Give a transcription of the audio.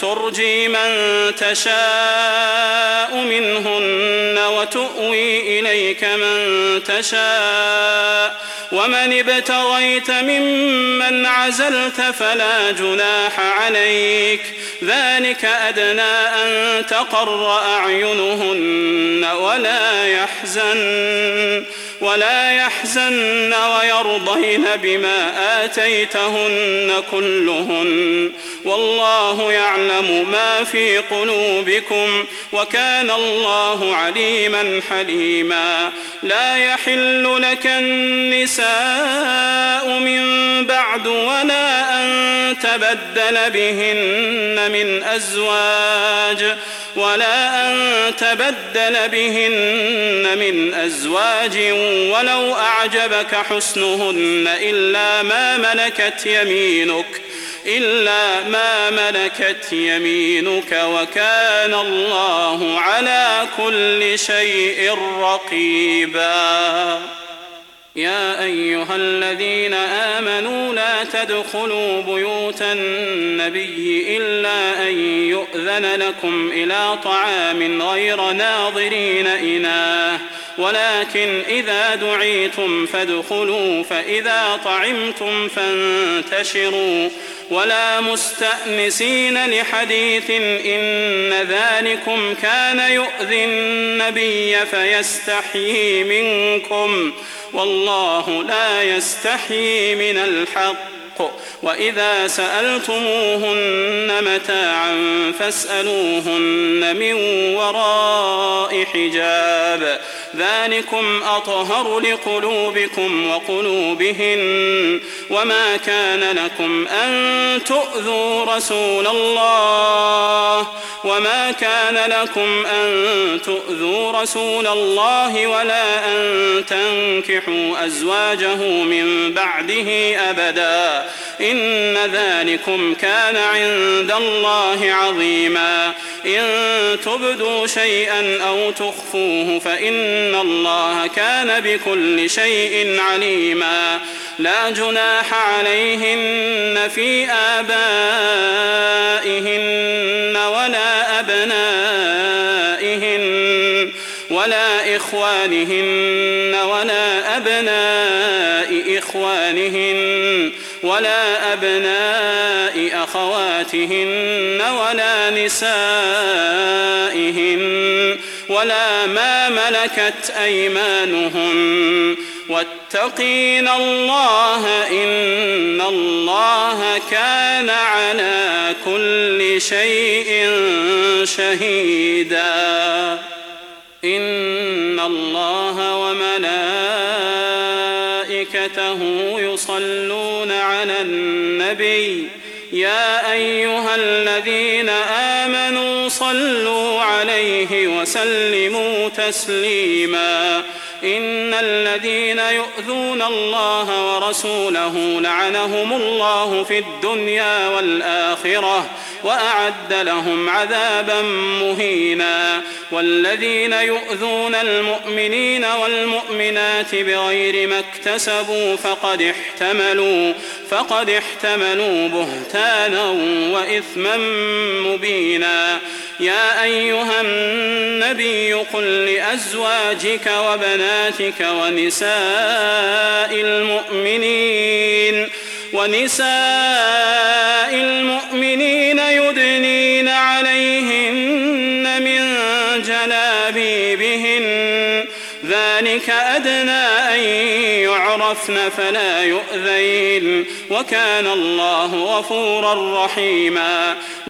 ترجي من تشاء منهن وتؤوي إليك من تشاء ومن ابتغيت ممن عزلت فلا جناح عليك ذلك أدنى أن تقر أعينهن ولا يحزن ويرضين بما آتيتهن كلهن والله يعلم ما في قلوبكم وكان الله عليما حليما لا يحل لك النساء من بعد ولا أن تبدل بهن من أزواج ولو أعجبك حسنهن إلا ما ملكت يمينك وكان الله على كل شيء رقيبا يا أيها الذين آمنوا لا تدخلوا بيوت النبي إلا أن يؤذن لكم إلى طعام غير ناظرين إناه ولكن إذا دعيتم فادخلوا فإذا طعمتم فانتشروا ولا مستأنسين لحديث إن ذلكم كان يؤذي النبي فيستحيي منكم والله لا يستحيي من الحق وإذا سألتموهن متاعا فاسألوهن من وراء حجاب ذلكم أطهر لقلوبكم وقلوبهن وما كان لكم أن تؤذوا رسول الله ولا أن تنكحوا أزواجه من بعده أبدا إن ذلكم كان عند الله عظيما إن تبدوا شيئا أو تخفوه فإن الله كان بكل شيء عليما لا جناح عليهن في آبائهن ولا أبنائهن ولا إخوانهن ولا أبناء إخوانهن ولا أبناء أخواتهن ولا نسائهن ولا ما ملكت أيمانهن واتقين الله إن الله كان على كل شيء شهيدا إن الله وملائكته يصلون على النبي يا أيها الذين آمنوا صلوا عليه وسلموا تسليما إن الذين يؤذون الله ورسوله لعنهم الله في الدنيا والآخرة وأعد لهم عذابا مهينا والذين يؤذون المؤمنين والمؤمنات بغير ما اكتسبوا فقد احتملوا بهتانا وإثما مبينا يا أيها النبي قل لأزواجك وبناتك ونساء المؤمنين يدنين عليهن من جلابيبهن ذلك أدنى أن يعرفن فلا يؤذين وكان الله غفورا رحيما